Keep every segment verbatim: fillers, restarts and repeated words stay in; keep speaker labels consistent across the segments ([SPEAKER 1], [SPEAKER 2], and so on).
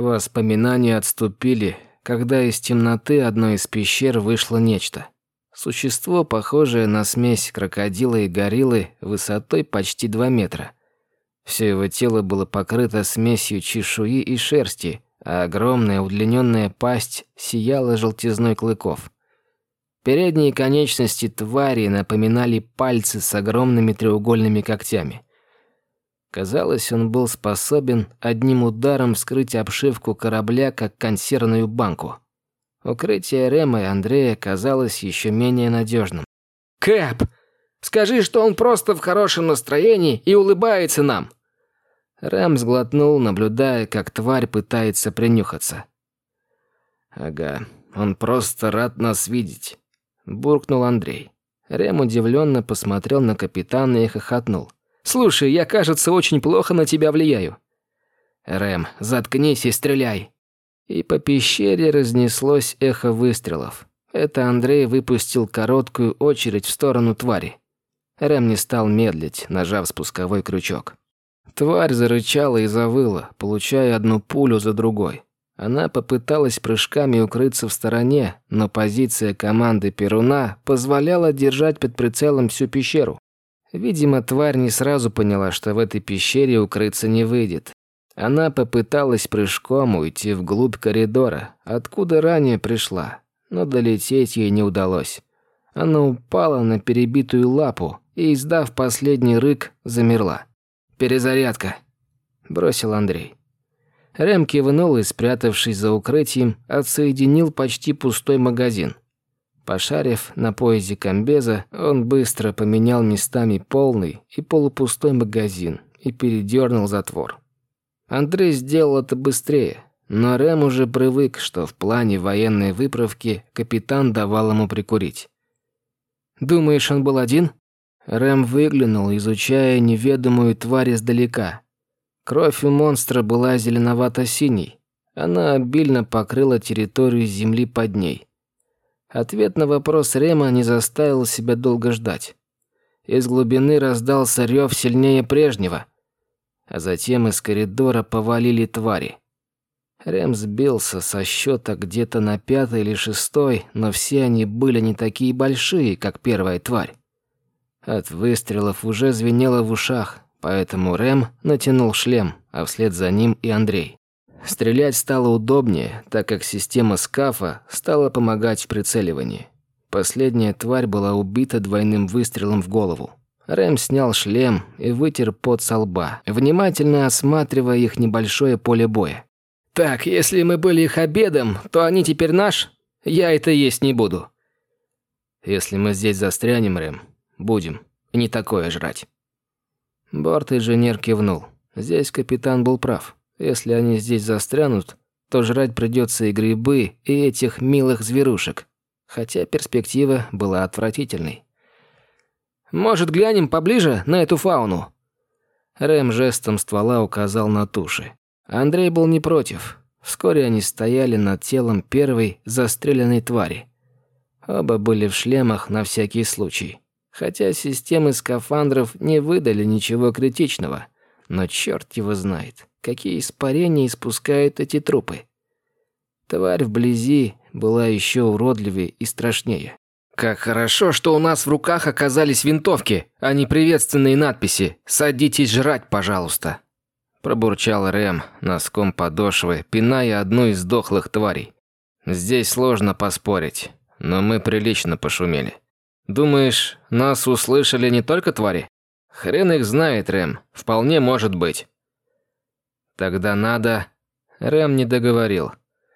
[SPEAKER 1] Воспоминания отступили, когда из темноты одной из пещер вышло нечто. Существо, похожее на смесь крокодила и гориллы, высотой почти два метра. Все его тело было покрыто смесью чешуи и шерсти, а огромная удлиненная пасть сияла желтизной клыков. Передние конечности твари напоминали пальцы с огромными треугольными когтями. Казалось, он был способен одним ударом вскрыть обшивку корабля, как консервную банку. Укрытие Рэма и Андрея казалось еще менее надежным. «Кэп, скажи, что он просто в хорошем настроении и улыбается нам!» Рэм сглотнул, наблюдая, как тварь пытается принюхаться. «Ага, он просто рад нас видеть», — буркнул Андрей. Рэм удивленно посмотрел на капитана и хохотнул. «Слушай, я, кажется, очень плохо на тебя влияю». «Рэм, заткнись и стреляй». И по пещере разнеслось эхо выстрелов. Это Андрей выпустил короткую очередь в сторону твари. Рэм не стал медлить, нажав спусковой крючок. Тварь зарычала и завыла, получая одну пулю за другой. Она попыталась прыжками укрыться в стороне, но позиция команды Перуна позволяла держать под прицелом всю пещеру. Видимо, тварь не сразу поняла, что в этой пещере укрыться не выйдет. Она попыталась прыжком уйти вглубь коридора, откуда ранее пришла, но долететь ей не удалось. Она упала на перебитую лапу и, издав последний рык, замерла. «Перезарядка», – бросил Андрей. Рэм кивнул и, спрятавшись за укрытием, отсоединил почти пустой магазин. Пошарив на поясе комбеза, он быстро поменял местами полный и полупустой магазин и передернул затвор. Андрей сделал это быстрее, но Рэм уже привык, что в плане военной выправки капитан давал ему прикурить. «Думаешь, он был один?» Рэм выглянул, изучая неведомую тварь издалека. Кровь у монстра была зеленовато-синей. Она обильно покрыла территорию земли под ней. Ответ на вопрос Рэма не заставил себя долго ждать. Из глубины раздался рев сильнее прежнего, а затем из коридора повалили твари. Рэм сбился со счета где-то на пятой или шестой, но все они были не такие большие, как первая тварь. От выстрелов уже звенело в ушах, поэтому Рэм натянул шлем, а вслед за ним и Андрей. Стрелять стало удобнее, так как система скафа стала помогать в прицеливании. Последняя тварь была убита двойным выстрелом в голову. Рэм снял шлем и вытер пот со лба, внимательно осматривая их небольшое поле боя. «Так, если мы были их обедом, то они теперь наш? Я это есть не буду». «Если мы здесь застрянем, Рэм, будем. И не такое жрать». Борт-инженер кивнул. Здесь капитан был прав. Если они здесь застрянут, то жрать придется и грибы, и этих милых зверушек. Хотя перспектива была отвратительной. «Может, глянем поближе на эту фауну?» Рэм жестом ствола указал на туши. Андрей был не против. Вскоре они стояли над телом первой застреленной твари. Оба были в шлемах на всякий случай. Хотя системы скафандров не выдали ничего критичного. Но черт его знает, какие испарения испускают эти трупы. Тварь вблизи была еще уродливее и страшнее. «Как хорошо, что у нас в руках оказались винтовки, а не приветственные надписи «Садитесь жрать, пожалуйста», – пробурчал Рэм носком подошвы, пиная одну из дохлых тварей. «Здесь сложно поспорить, но мы прилично пошумели. Думаешь, нас услышали не только твари? Хрен их знает, Рэм, вполне может быть». «Тогда надо...» Рэм не договорил.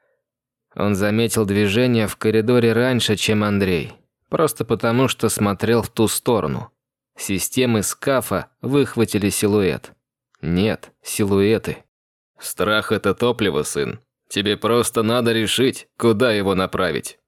[SPEAKER 1] Он заметил движение в коридоре раньше, чем Андрей. Просто потому, что смотрел в ту сторону. Системы скафа выхватили силуэт. Нет, силуэты. «Страх – это топливо, сын. Тебе просто надо решить, куда его направить».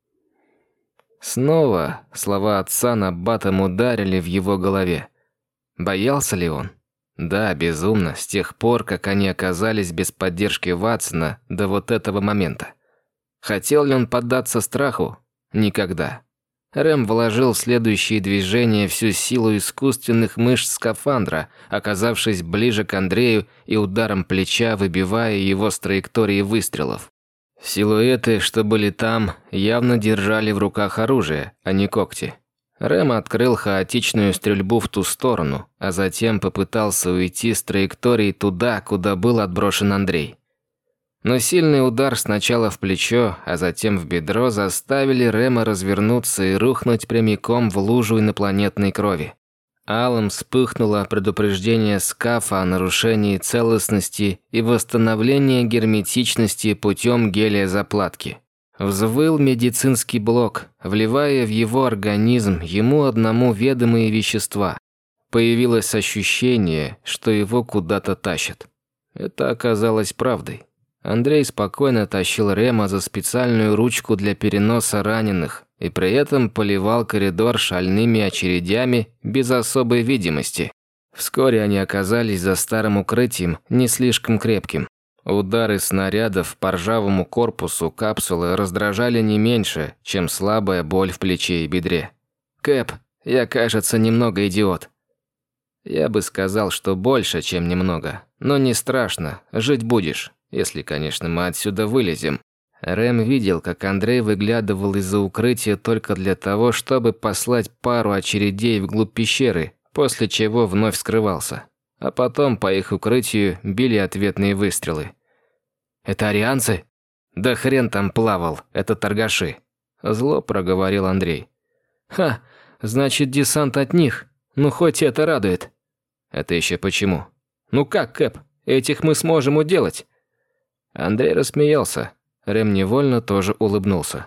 [SPEAKER 1] Снова слова отца набатом ударили в его голове. Боялся ли он? Да, безумно, с тех пор, как они оказались без поддержки Ватсона до вот этого момента. Хотел ли он поддаться страху? Никогда. Рэм вложил в следующие движения всю силу искусственных мышц скафандра, оказавшись ближе к Андрею и ударом плеча выбивая его с траектории выстрелов. Силуэты, что были там, явно держали в руках оружие, а не когти. Рэм открыл хаотичную стрельбу в ту сторону, а затем попытался уйти с траектории туда, куда был отброшен Андрей. Но сильный удар сначала в плечо, а затем в бедро заставили Рэма развернуться и рухнуть прямиком в лужу инопланетной крови. Алым вспыхнуло предупреждение скафа о нарушении целостности и восстановлении герметичности путем гелиозаплатки. Взвыл медицинский блок, вливая в его организм ему одному ведомые вещества. Появилось ощущение, что его куда-то тащат. Это оказалось правдой. Андрей спокойно тащил Рема за специальную ручку для переноса раненых и при этом поливал коридор шальными очередями без особой видимости. Вскоре они оказались за старым укрытием, не слишком крепким. Удары снарядов по ржавому корпусу капсулы раздражали не меньше, чем слабая боль в плече и бедре. «Кэп, я, кажется, немного идиот». Я бы сказал, что больше, чем немного. Но не страшно, жить будешь. Если, конечно, мы отсюда вылезем. Рэм видел, как Андрей выглядывал из-за укрытия только для того, чтобы послать пару очередей вглубь пещеры, после чего вновь скрывался. А потом по их укрытию били ответные выстрелы. «Это арианцы?» «Да хрен там плавал, это торгаши», – зло проговорил Андрей. «Ха, значит десант от них. Ну хоть это радует». «Это еще почему?» «Ну как, Кэп, этих мы сможем уделать». Андрей рассмеялся. Рэм невольно тоже улыбнулся.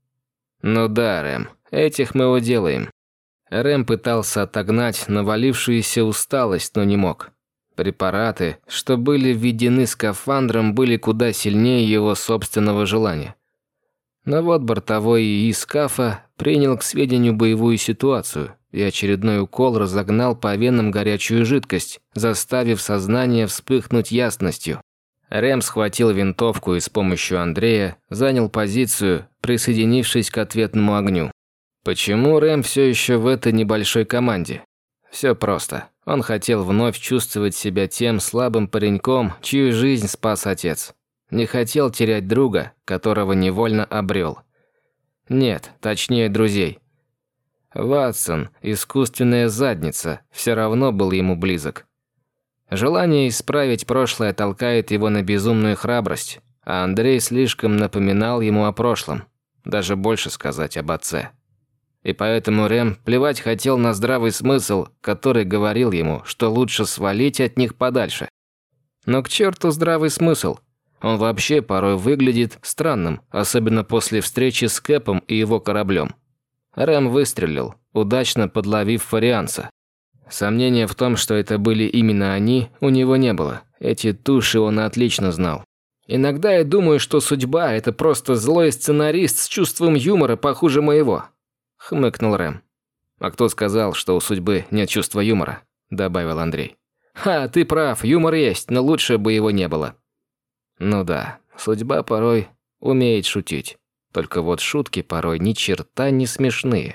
[SPEAKER 1] «Ну да, Рэм, этих мы уделаем». Рэм пытался отогнать навалившуюся усталость, но не мог. Препараты, что были введены скафандром, были куда сильнее его собственного желания. Но вот бортовой ИИ скафа принял к сведению боевую ситуацию, и очередной укол разогнал по венам горячую жидкость, заставив сознание вспыхнуть ясностью. Рэм схватил винтовку и с помощью Андрея занял позицию, присоединившись к ответному огню. Почему Рэм все еще в этой небольшой команде? Все просто. Он хотел вновь чувствовать себя тем слабым пареньком, чью жизнь спас отец. Не хотел терять друга, которого невольно обрел. Нет, точнее друзей. Ватсон, искусственная задница, все равно был ему близок. Желание исправить прошлое толкает его на безумную храбрость, а Андрей слишком напоминал ему о прошлом, даже больше сказать об отце. И поэтому Рэм плевать хотел на здравый смысл, который говорил ему, что лучше свалить от них подальше. Но к черту здравый смысл. Он вообще порой выглядит странным, особенно после встречи с Кэпом и его кораблем. Рэм выстрелил, удачно подловив фарианца. Сомнения в том, что это были именно они, у него не было. Эти туши он отлично знал. «Иногда я думаю, что судьба – это просто злой сценарист с чувством юмора похуже моего», – хмыкнул Рэм. «А кто сказал, что у судьбы нет чувства юмора?» – добавил Андрей. «Ха, ты прав, юмор есть, но лучше бы его не было». Ну да, судьба порой умеет шутить. Только вот шутки порой ни черта не смешные.